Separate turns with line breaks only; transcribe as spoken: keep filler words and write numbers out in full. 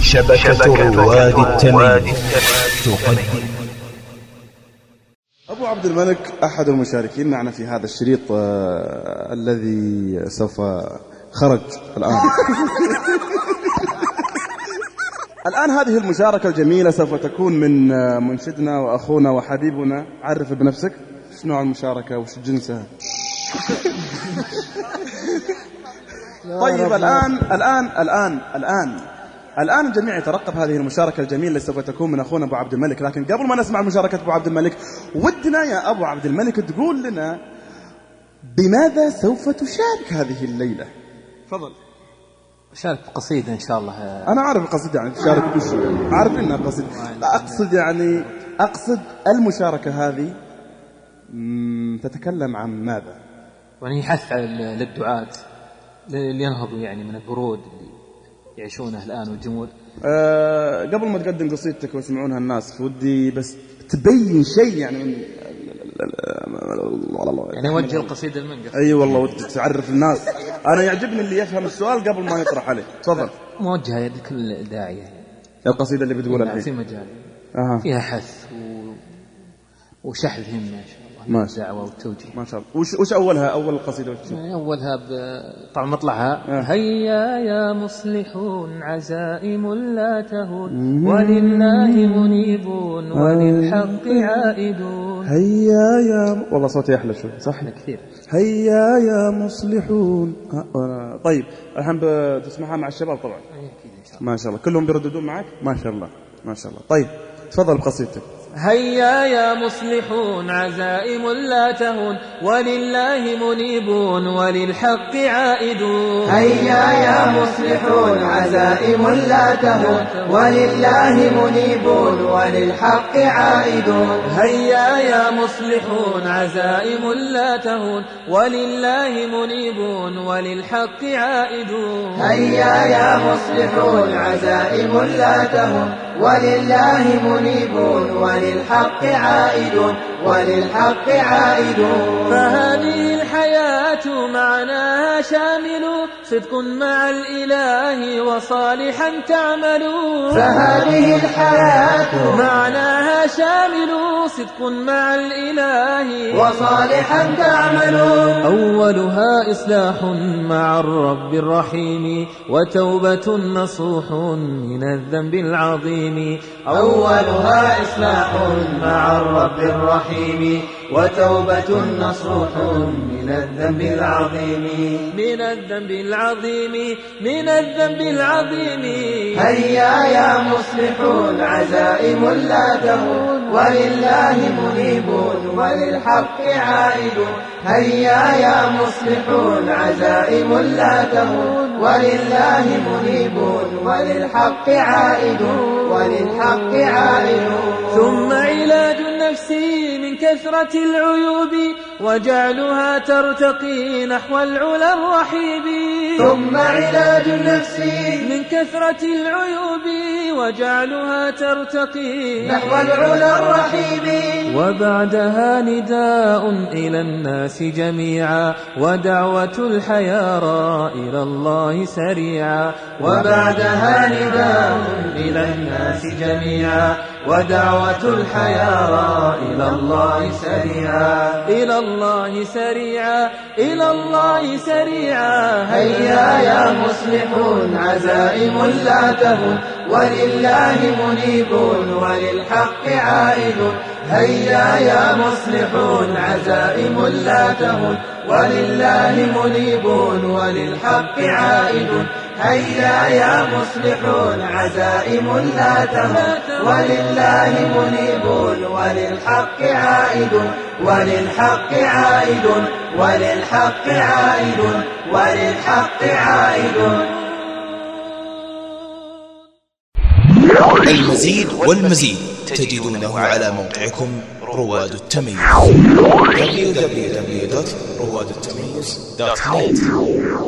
شبكة رواد التميم تقدم.
أبو عبد الملك أحد المشاركين معنا في هذا الشريط آه الذي سوف خرج الآن. الآن هذه المشاركة الجميلة سوف تكون من منشدنا وأخونا وحبيبنا. عرف بنفسك، شنو نوع المشاركة وش جنسها؟ طيب الآن الآن الآن الآن الآن الجميع يترقب هذه المشاركة الجميلة اللي سوف تكون من أخونا أبو عبد الملك. لكن قبل ما نسمع مشاركة أبو عبد الملك، ودنا يا أبو عبد الملك تقول لنا بماذا سوف تشارك هذه الليلة؟ تفضل.
شارك قصيدة إن شاء الله.
أنا عارف القصيدة يعني تشارك بش، عارف إنها قصيدة. أقصد يعني أقصد المشاركة هذه تتكلم عن ماذا؟
يعني حث للدعاة اللي ينهضوا يعني من البرود اللي يعيشونه الآن والجمهور.
أه قبل ما تقدم قصيدتك ويسمعونها الناس، ودي بس تبين شيء يعني من
يعني وجه القصيدة المنقص.
أي والله ودي تعرف الناس. أنا يعجبني اللي يفهم السؤال قبل ما يطرح عليه. تفضل.
موجهة لكل داعية.
القصيدة اللي بتقولها الحين
في مجال
أه.
فيها حث و... وشحذ همة إن شاء الله.
ما
الدعوة والتوجيه
ما شاء الله. وش وش أولها أول القصيدة؟
أولها ب... طبعا مطلعها أه. هيا يا مصلحون عزائم لا تهون، ولله منيبون وللحق عائدون.
هيا يا والله صوتي أحلى شوي صح
كثير.
هيا يا مصلحون. طيب الحين بتسمعها مع الشباب طبعا.
أكيد إن شاء الله.
ما شاء الله كلهم بيرددون معك ما شاء الله ما شاء الله. طيب تفضل بقصيدتك.
هيا يا مصلحون عزائم لا تهون، ولله منيبون وللحق عائدون.
هيا يا مصلحون عزائم لا تهون، ولله منيبون وللحق عائدون.
هيا يا مصلحون عزائم لا تهون، ولله منيبون وللحق عائدون.
هيا يا مصلحون عزائم لا تهون، ولله منيبون وللحق عائدون وللحق عائدون.
فهذه الحياة معناها شامل، صدق مع الإله وصالحا تعمل.
فهذه الحياة
معناها شامل، صدق مع الإله
وصالحا تعمل.
أولها إصلاح مع الرب الرحيم، وتوبة نصوح من الذنب العظيم.
أولها إصلاح مع الرب الرحيم، وتوبة نصوح من الذنب العظيم.
من الذنب العظيم من الذنب العظيم.
هيا يا مصلحون عزائم لا تهون، ولله منيبون وللحق عائدون. هيا يا مصلحون عزائم لا تهون، ولله منيبون وللحق عائدون وللحق عائدون.
ثم علاج النفس من كثرة العيوب، وجعلها ترتقي نحو العلا الرحيب.
ثم علاج النفس
من كثرة العيوب، وجعلها ترتقي
نحو العلا الرحيب.
وبعدها نداء إلى الناس جميعا، ودعوة الحيارى إلى الله سريعا.
وبعدها نداء إلى الناس جميعا، ودعوة الحيارى إلى الله سريعا.
إلى الله سريعا إلى الله سريعا.
هيا يا مصلحون عزائم لا تهون، ولله منيبون وللحق عائدون. هيا يا مصلحون عزائم لا تهون، ولله منيبون وللحق عائدون. هيا يا مصلحون عزائم لا تهون، ولله منيبون وللحق عائدون وللحق عائدون وللحق عائدون وللحق عائدون.
المزيد والمزيد تجدونه على موقعكم رواد التميز دبليو دبليو دبليو دوت رواد التميز دوت نت.